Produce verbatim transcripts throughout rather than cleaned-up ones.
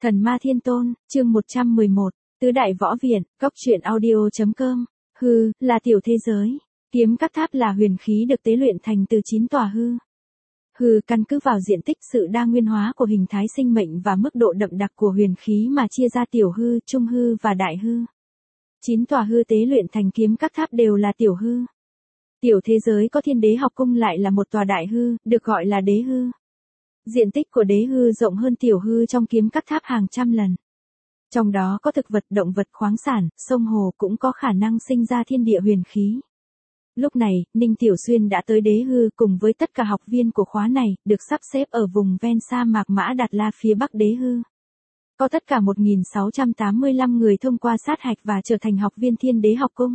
Thần Ma Thiên Tôn, chương một trăm mười một, Tứ Đại Võ Viện, Cốc truyện audio chấm com. Hư, là tiểu thế giới. Kiếm các tháp là huyền khí được tế luyện thành từ chín tòa hư. Hư căn cứ vào diện tích sự đa nguyên hóa của hình thái sinh mệnh và mức độ đậm đặc của huyền khí mà chia ra tiểu hư, trung hư và đại hư. Chín tòa hư tế luyện thành kiếm các tháp đều là tiểu hư. Tiểu thế giới có Thiên Đế học cung lại là một tòa đại hư, được gọi là đế hư. Diện tích của đế hư rộng hơn tiểu hư trong kiếm các tháp hàng trăm lần. Trong đó có thực vật, động vật, khoáng sản, sông hồ cũng có khả năng sinh ra thiên địa huyền khí. Lúc này, Ninh Tiểu Xuyên đã tới đế hư cùng với tất cả học viên của khóa này, được sắp xếp ở vùng ven sa mạc Mã Đạt La phía bắc đế hư. Có tất cả một nghìn sáu trăm tám mươi lăm người thông qua sát hạch và trở thành học viên Thiên Đế học cung.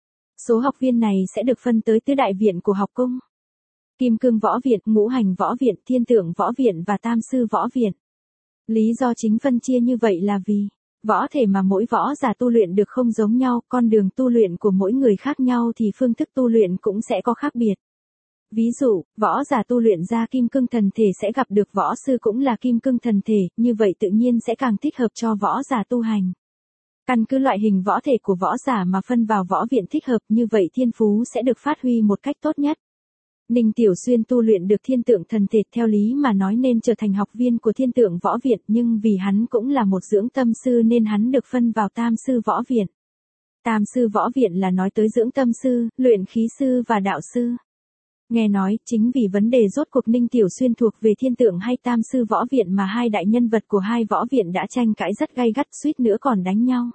Số học viên này sẽ được phân tới tứ đại viện của học cung: Kim Cương Võ Viện, Ngũ Hành Võ Viện, Thiên Tượng Võ Viện và Tam Sư Võ Viện. Lý do chính phân chia như vậy là vì võ thể mà mỗi võ giả tu luyện được không giống nhau, con đường tu luyện của mỗi người khác nhau thì phương thức tu luyện cũng sẽ có khác biệt. Ví dụ, võ giả tu luyện ra Kim Cương Thần Thể sẽ gặp được võ sư cũng là Kim Cương Thần Thể, như vậy tự nhiên sẽ càng thích hợp cho võ giả tu hành. Căn cứ loại hình võ thể của võ giả mà phân vào võ viện thích hợp, như vậy thiên phú sẽ được phát huy một cách tốt nhất. Ninh Tiểu Xuyên tu luyện được Thiên Tượng Thần Thể, theo lý mà nói nên trở thành học viên của Thiên Tượng Võ Viện, nhưng vì hắn cũng là một dưỡng tâm sư nên hắn được phân vào Tam Sư Võ Viện. Tam Sư Võ Viện là nói tới dưỡng tâm sư, luyện khí sư và đạo sư. Nghe nói, chính vì vấn đề rốt cuộc Ninh Tiểu Xuyên thuộc về Thiên Tượng hay Tam Sư Võ Viện mà hai đại nhân vật của hai võ viện đã tranh cãi rất gay gắt, suýt nữa còn đánh nhau.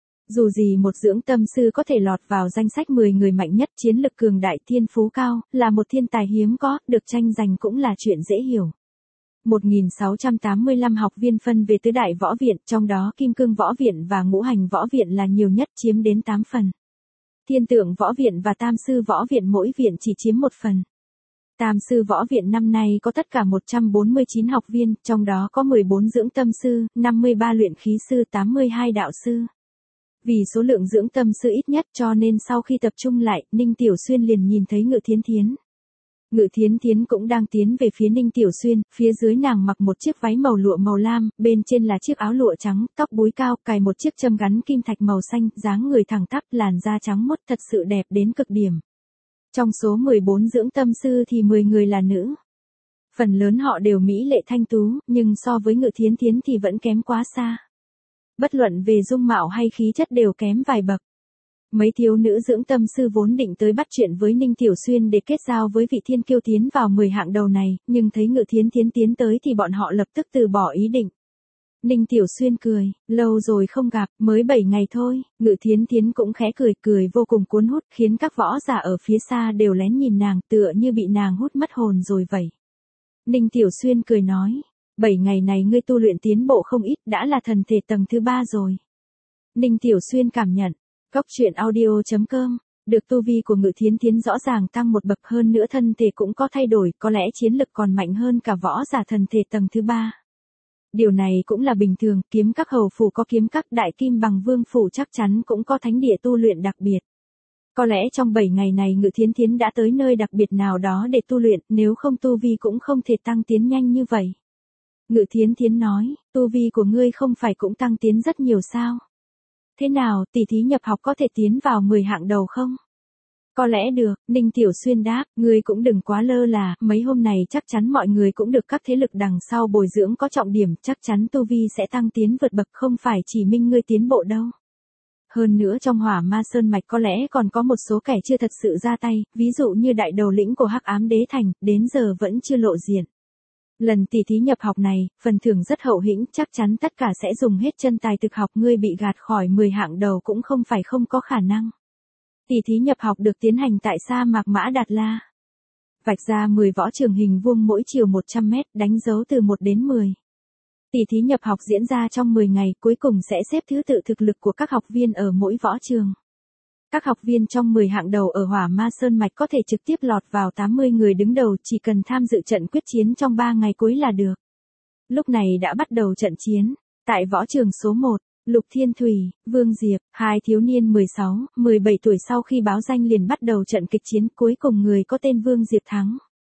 Dù gì một dưỡng tâm sư có thể lọt vào danh sách mười người mạnh nhất, chiến lực cường đại, thiên phú cao, là một thiên tài hiếm có, được tranh giành cũng là chuyện dễ hiểu. một nghìn sáu trăm tám mươi lăm học viên phân về tứ đại võ viện, trong đó Kim Cương Võ Viện và Ngũ Hành Võ Viện là nhiều nhất, chiếm đến tám phần. Thiên Tượng Võ Viện và Tam Sư Võ Viện mỗi viện chỉ chiếm một phần. Tam Sư Võ Viện năm nay có tất cả một trăm bốn mươi chín học viên, trong đó có mười bốn dưỡng tâm sư, năm mươi ba luyện khí sư, tám mươi hai đạo sư. Vì số lượng dưỡng tâm sư ít nhất cho nên sau khi tập trung lại, Ninh Tiểu Xuyên liền nhìn thấy Ngự Thiến Thiến. Ngự Thiến Thiến cũng đang tiến về phía Ninh Tiểu Xuyên, phía dưới nàng mặc một chiếc váy màu lụa màu lam, bên trên là chiếc áo lụa trắng, tóc búi cao, cài một chiếc châm gắn kim thạch màu xanh, dáng người thẳng tắp, làn da trắng muốt, thật sự đẹp đến cực điểm. Trong số mười bốn dưỡng tâm sư thì mười người là nữ. Phần lớn họ đều mỹ lệ thanh tú, nhưng so với Ngự Thiến Thiến thì vẫn kém quá xa. Bất luận về dung mạo hay khí chất đều kém vài bậc. Mấy thiếu nữ dưỡng tâm sư vốn định tới bắt chuyện với Ninh Tiểu Xuyên để kết giao với vị thiên kiêu tiến vào mười hạng đầu này, nhưng thấy Ngự Thiến Thiến tiến tới thì bọn họ lập tức từ bỏ ý định. Ninh Tiểu Xuyên cười, lâu rồi không gặp, mới bảy ngày thôi. Ngự Thiến Thiến cũng khẽ cười, cười vô cùng cuốn hút, khiến các võ giả ở phía xa đều lén nhìn nàng, tựa như bị nàng hút mất hồn rồi vậy. Ninh Tiểu Xuyên cười nói, bảy ngày này ngươi tu luyện tiến bộ không ít, đã là thần thể tầng thứ ba rồi. Ninh Tiểu Xuyên cảm nhận. Cốc truyện audio chấm com. Được tu vi của Ngự Thiến Thiến rõ ràng tăng một bậc, hơn nữa thân thể cũng có thay đổi, có lẽ chiến lực còn mạnh hơn cả võ giả thần thể tầng thứ ba. Điều này cũng là bình thường, kiếm các hầu phủ có kiếm các, đại kim bằng vương phủ chắc chắn cũng có thánh địa tu luyện đặc biệt. Có lẽ trong bảy ngày này Ngự Thiến Thiến đã tới nơi đặc biệt nào đó để tu luyện, nếu không tu vi cũng không thể tăng tiến nhanh như vậy. Ngự Thiến Thiến nói, tu vi của ngươi không phải cũng tăng tiến rất nhiều sao? Thế nào, tỷ thí nhập học có thể tiến vào mười hạng đầu không? Có lẽ được, Ninh Tiểu Xuyên đáp, ngươi cũng đừng quá lơ là, mấy hôm này chắc chắn mọi người cũng được các thế lực đằng sau bồi dưỡng có trọng điểm, chắc chắn tu vi sẽ tăng tiến vượt bậc, không phải chỉ minh ngươi tiến bộ đâu. Hơn nữa trong Hỏa Ma Sơn mạch có lẽ còn có một số kẻ chưa thật sự ra tay, ví dụ như đại đầu lĩnh của Hắc Ám Đế Thành, đến giờ vẫn chưa lộ diện. Lần tỷ thí nhập học này, phần thưởng rất hậu hĩnh, chắc chắn tất cả sẽ dùng hết chân tài thực học, ngươi bị gạt khỏi mười hạng đầu cũng không phải không có khả năng. Tỷ thí nhập học được tiến hành tại sa mạc Mã Đạt La. Vạch ra mười võ trường hình vuông mỗi chiều một trăm mét, đánh dấu từ một đến mười. Tỷ thí nhập học diễn ra trong mười ngày, cuối cùng sẽ xếp thứ tự thực lực của các học viên ở mỗi võ trường. Các học viên trong mười hạng đầu ở Hỏa Ma Sơn mạch có thể trực tiếp lọt vào tám mươi người đứng đầu, chỉ cần tham dự trận quyết chiến trong ba ngày cuối là được. Lúc này đã bắt đầu trận chiến. Tại võ trường số một, Lục Thiên Thủy, Vương Diệp, hai thiếu niên mười sáu, mười bảy tuổi sau khi báo danh liền bắt đầu trận kịch chiến, cuối cùng người có tên Vương Diệp thắng.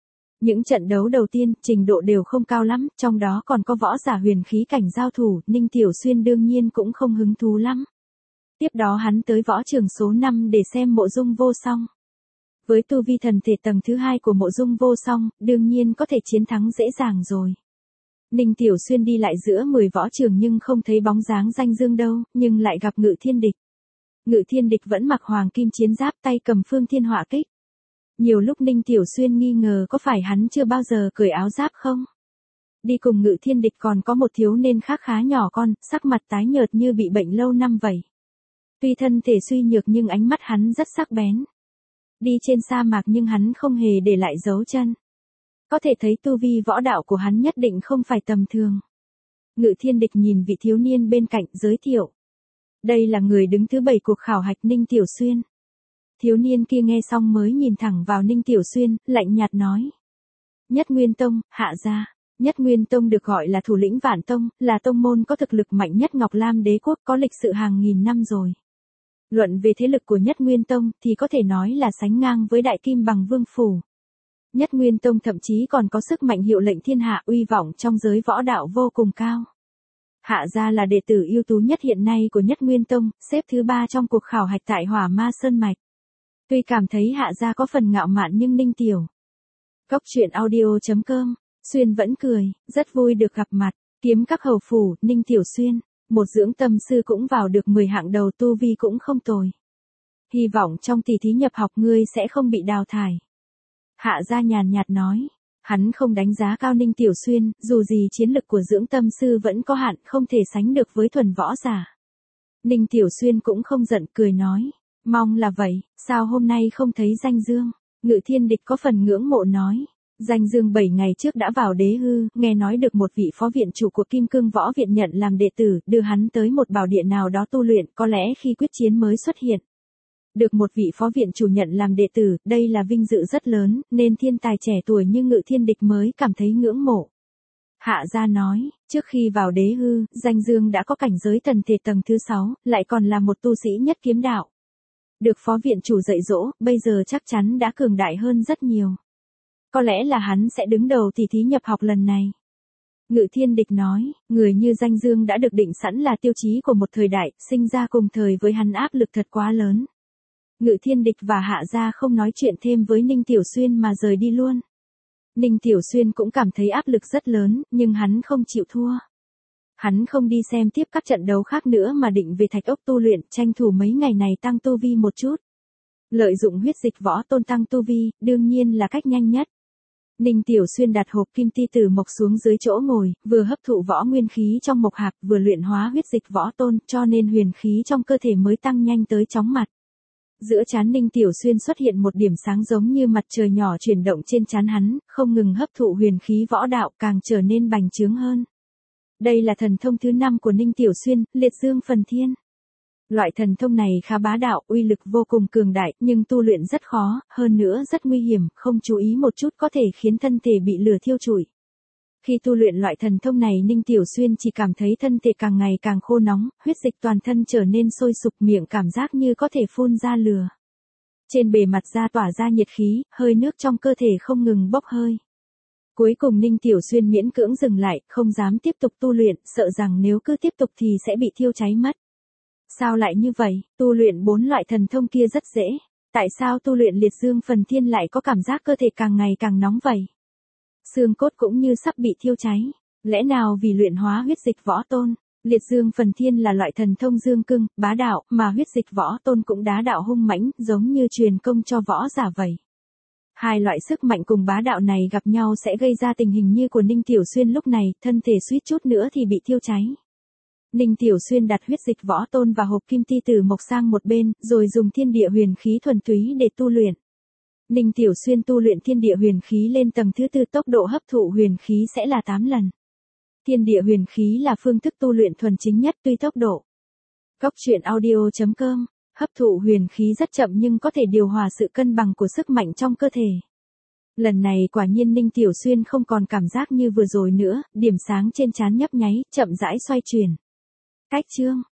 Những trận đấu đầu tiên, trình độ đều không cao lắm, trong đó còn có võ giả huyền khí cảnh giao thủ, Ninh Tiểu Xuyên đương nhiên cũng không hứng thú lắm. Tiếp đó hắn tới võ trường số năm để xem Mộ Dung Vô Song. Với tu vi thần thể tầng thứ hai của Mộ Dung Vô Song, đương nhiên có thể chiến thắng dễ dàng rồi. Ninh Tiểu Xuyên đi lại giữa mười võ trường nhưng không thấy bóng dáng Danh Dương đâu, nhưng lại gặp Ngự Thiên Địch. Ngự Thiên Địch vẫn mặc hoàng kim chiến giáp, tay cầm phương thiên họa kích. Nhiều lúc Ninh Tiểu Xuyên nghi ngờ có phải hắn chưa bao giờ cởi áo giáp không? Đi cùng Ngự Thiên Địch còn có một thiếu niên khác khá nhỏ con, sắc mặt tái nhợt như bị bệnh lâu năm vậy. Tuy thân thể suy nhược nhưng ánh mắt hắn rất sắc bén. Đi trên sa mạc nhưng hắn không hề để lại dấu chân. Có thể thấy tu vi võ đạo của hắn nhất định không phải tầm thường. Ngự Thiên Địch nhìn vị thiếu niên bên cạnh giới thiệu. Đây là người đứng thứ bảy cuộc khảo hạch Ninh Tiểu Xuyên. Thiếu niên kia nghe xong mới nhìn thẳng vào Ninh Tiểu Xuyên, lạnh nhạt nói. Nhất Nguyên Tông, hạ gia. Nhất Nguyên Tông được gọi là thủ lĩnh Vạn Tông, là tông môn có thực lực mạnh nhất Ngọc Lam Đế quốc, có lịch sử hàng nghìn năm rồi. Luận về thế lực của Nhất Nguyên Tông thì có thể nói là sánh ngang với Đại Kim Bằng Vương Phủ. Nhất Nguyên Tông thậm chí còn có sức mạnh hiệu lệnh thiên hạ, uy vọng trong giới võ đạo vô cùng cao. Hạ gia là đệ tử ưu tú nhất hiện nay của Nhất Nguyên Tông, xếp thứ ba trong cuộc khảo hạch tại Hỏa Ma Sơn Mạch. Tuy cảm thấy Hạ gia có phần ngạo mạn nhưng Ninh Tiểu Cốc truyện audio chấm com, Xuyên vẫn cười, rất vui được gặp mặt. Kiếm các hầu phủ, Ninh Tiểu Xuyên, một dưỡng tâm sư cũng vào được mười hạng đầu, tu vi cũng không tồi. Hy vọng trong tỷ thí nhập học ngươi sẽ không bị đào thải. Hạ gia nhàn nhạt nói. Hắn không đánh giá cao Ninh Tiểu Xuyên, dù gì chiến lực của dưỡng tâm sư vẫn có hạn, không thể sánh được với thuần võ giả. Ninh Tiểu Xuyên cũng không giận, cười nói. Mong là vậy, sao hôm nay không thấy Danh Dương? Ngự Thiên Địch có phần ngưỡng mộ nói. Danh Dương bảy ngày trước đã vào đế hư, nghe nói được một vị phó viện chủ của Kim Cương Võ Viện nhận làm đệ tử, đưa hắn tới một bảo địa nào đó tu luyện, có lẽ khi quyết chiến mới xuất hiện. Được một vị phó viện chủ nhận làm đệ tử, đây là vinh dự rất lớn, nên thiên tài trẻ tuổi như Ngự Thiên Địch mới cảm thấy ngưỡng mộ. Hạ gia nói, trước khi vào đế hư, Danh Dương đã có cảnh giới thần thể tầng thứ sáu, lại còn là một tu sĩ nhất kiếm đạo. Được phó viện chủ dạy dỗ, bây giờ chắc chắn đã cường đại hơn rất nhiều. Có lẽ là hắn sẽ đứng đầu tỷ thí nhập học lần này. Ngự Thiên Địch nói, người như Danh Dương đã được định sẵn là tiêu chí của một thời đại, sinh ra cùng thời với hắn áp lực thật quá lớn. Ngự Thiên Địch và Hạ gia không nói chuyện thêm với Ninh Tiểu Xuyên mà rời đi luôn. Ninh Tiểu Xuyên cũng cảm thấy áp lực rất lớn, nhưng hắn không chịu thua. Hắn không đi xem tiếp các trận đấu khác nữa mà định về Thạch Ốc tu luyện, tranh thủ mấy ngày này tăng tu vi một chút. Lợi dụng huyết dịch võ tôn tăng tu vi, đương nhiên là cách nhanh nhất. Ninh Tiểu Xuyên đặt hộp kim ti tử mộc xuống dưới chỗ ngồi, vừa hấp thụ võ nguyên khí trong mộc hạp, vừa luyện hóa huyết dịch võ tôn, cho nên huyền khí trong cơ thể mới tăng nhanh tới chóng mặt. Giữa trán Ninh Tiểu Xuyên xuất hiện một điểm sáng giống như mặt trời nhỏ chuyển động trên trán hắn, không ngừng hấp thụ huyền khí võ đạo, càng trở nên bành trướng hơn. Đây là thần thông thứ năm của Ninh Tiểu Xuyên, Liệt Dương Phần Thiên. Loại thần thông này khá bá đạo, uy lực vô cùng cường đại, nhưng tu luyện rất khó, hơn nữa rất nguy hiểm, không chú ý một chút có thể khiến thân thể bị lửa thiêu trụi. Khi tu luyện loại thần thông này, Ninh Tiểu Xuyên chỉ cảm thấy thân thể càng ngày càng khô nóng, huyết dịch toàn thân trở nên sôi sục, miệng cảm giác như có thể phun ra lửa. Trên bề mặt da tỏa ra nhiệt khí, hơi nước trong cơ thể không ngừng bốc hơi. Cuối cùng Ninh Tiểu Xuyên miễn cưỡng dừng lại, không dám tiếp tục tu luyện, sợ rằng nếu cứ tiếp tục thì sẽ bị thiêu cháy mất. Sao lại như vậy, tu luyện bốn loại thần thông kia rất dễ, tại sao tu luyện Liệt Dương Phần Thiên lại có cảm giác cơ thể càng ngày càng nóng vậy? Xương cốt cũng như sắp bị thiêu cháy, lẽ nào vì luyện hóa huyết dịch võ tôn? Liệt Dương Phần Thiên là loại thần thông dương cương, bá đạo, mà huyết dịch võ tôn cũng đá đạo hung mãnh, giống như truyền công cho võ giả vậy. Hai loại sức mạnh cùng bá đạo này gặp nhau sẽ gây ra tình hình như của Ninh Tiểu Xuyên lúc này, thân thể suýt chút nữa thì bị thiêu cháy. Ninh Tiểu Xuyên đặt huyết dịch võ tôn và hộp kim ti tử mộc sang một bên, rồi dùng thiên địa huyền khí thuần túy để tu luyện. Ninh Tiểu Xuyên tu luyện thiên địa huyền khí lên tầng thứ tư, tốc độ hấp thụ huyền khí sẽ là tám lần. Thiên địa huyền khí là phương thức tu luyện thuần chính nhất, tuy tốc độ. Cốc truyện audio chấm com, hấp thụ huyền khí rất chậm nhưng có thể điều hòa sự cân bằng của sức mạnh trong cơ thể. Lần này quả nhiên Ninh Tiểu Xuyên không còn cảm giác như vừa rồi nữa, điểm sáng trên trán nhấp nháy, chậm rãi xoay chuyển. Cách chương